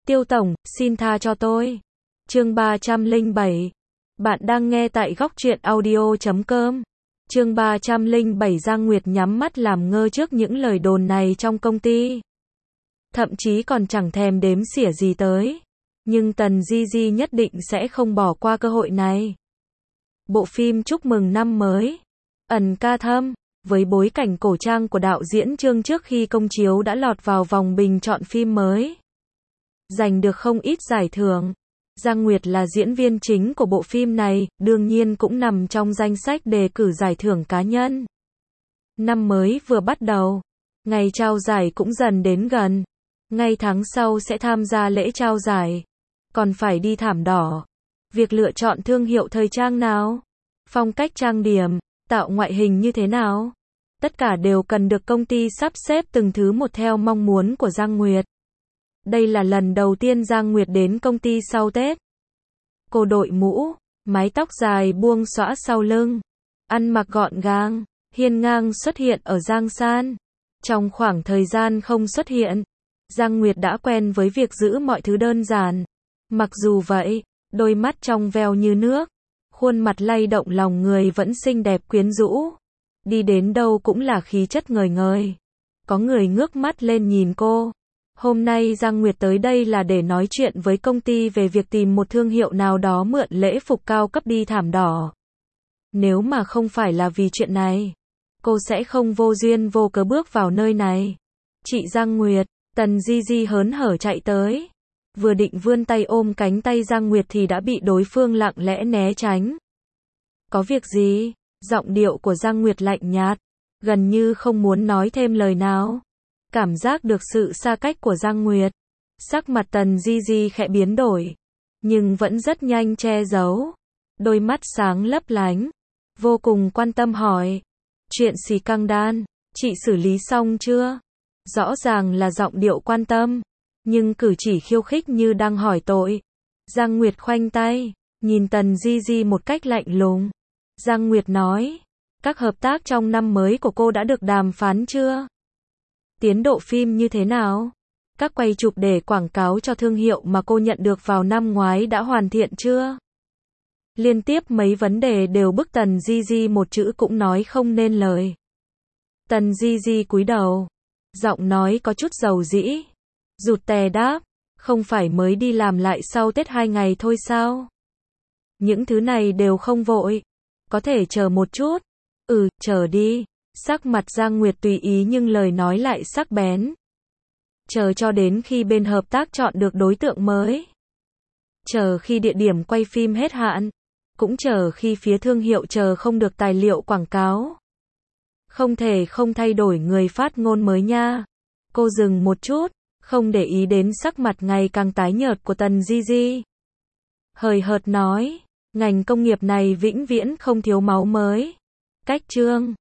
Tiêu tổng, xin tha cho tôi. Chương 307. Bạn đang nghe tại góc truyện audio.com. Chương 307. Giang Nguyệt nhắm mắt làm ngơ trước những lời đồn này trong công ty. Thậm chí còn chẳng thèm đếm xỉa gì tới. Nhưng Tần Di Di nhất định sẽ không bỏ qua cơ hội này. Bộ phim chúc mừng năm mới, ẩn ca thâm, với bối cảnh cổ trang của đạo diễn Trương trước khi công chiếu đã lọt vào vòng bình chọn phim mới. Giành được không ít giải thưởng. Giang Nguyệt là diễn viên chính của bộ phim này, đương nhiên cũng nằm trong danh sách đề cử giải thưởng cá nhân. Năm mới vừa bắt đầu, ngày trao giải cũng dần đến gần. Ngay tháng sau sẽ tham gia lễ trao giải. Còn phải đi thảm đỏ. Việc lựa chọn thương hiệu thời trang nào, phong cách trang điểm, tạo ngoại hình như thế nào, tất cả đều cần được công ty sắp xếp từng thứ một theo mong muốn của Giang Nguyệt. Đây là lần đầu tiên Giang Nguyệt đến công ty sau Tết. Cô đội mũ, mái tóc dài buông xõa sau lưng, ăn mặc gọn gàng, hiên ngang xuất hiện ở Giang San. Trong khoảng thời gian không xuất hiện, Giang Nguyệt đã quen với việc giữ mọi thứ đơn giản. Mặc dù vậy, đôi mắt trong veo như nước, khuôn mặt lay động lòng người vẫn xinh đẹp quyến rũ. Đi đến đâu cũng là khí chất ngời ngời. Có người ngước mắt lên nhìn cô. Hôm nay Giang Nguyệt tới đây là để nói chuyện với công ty về việc tìm một thương hiệu nào đó mượn lễ phục cao cấp đi thảm đỏ. Nếu mà không phải là vì chuyện này, cô sẽ không vô duyên vô cớ bước vào nơi này. Chị Giang Nguyệt, Tần Di Di hớn hở chạy tới. Vừa định vươn tay ôm cánh tay Giang Nguyệt thì đã bị đối phương lặng lẽ né tránh. Có việc gì? Giọng điệu của Giang Nguyệt lạnh nhạt, gần như không muốn nói thêm lời nào. Cảm giác được sự xa cách của Giang Nguyệt, sắc mặt Tần Di Di khẽ biến đổi, nhưng vẫn rất nhanh che giấu. Đôi mắt sáng lấp lánh, vô cùng quan tâm hỏi. Chuyện xì căng đan, chị xử lý xong chưa? Rõ ràng là giọng điệu quan tâm, nhưng cử chỉ khiêu khích như đang hỏi tội. Giang Nguyệt khoanh tay, nhìn Tần Di Di một cách lạnh lùng. Giang Nguyệt nói, các hợp tác trong năm mới của cô đã được đàm phán chưa? Tiến độ phim như thế nào? Các quay chụp để quảng cáo cho thương hiệu mà cô nhận được vào năm ngoái đã hoàn thiện chưa? Liên tiếp mấy vấn đề đều bức Tần Di Di một chữ cũng nói không nên lời. Tần Di Di cúi đầu, giọng nói có chút dầu dĩ, rụt rè đáp, không phải mới đi làm lại sau Tết 2 ngày thôi sao? Những thứ này đều không vội, có thể chờ một chút. Chờ đi. Sắc mặt Giang Nguyệt tùy ý nhưng lời nói lại sắc bén. Chờ cho đến khi bên hợp tác chọn được đối tượng mới. Chờ khi địa điểm quay phim hết hạn. Cũng chờ khi phía thương hiệu chờ không được tài liệu quảng cáo. Không thể không thay đổi người phát ngôn mới nha. Cô dừng một chút, không để ý đến sắc mặt ngày càng tái nhợt của Tần Di Di. Hời hợt nói, ngành công nghiệp này vĩnh viễn không thiếu máu mới. Cách chương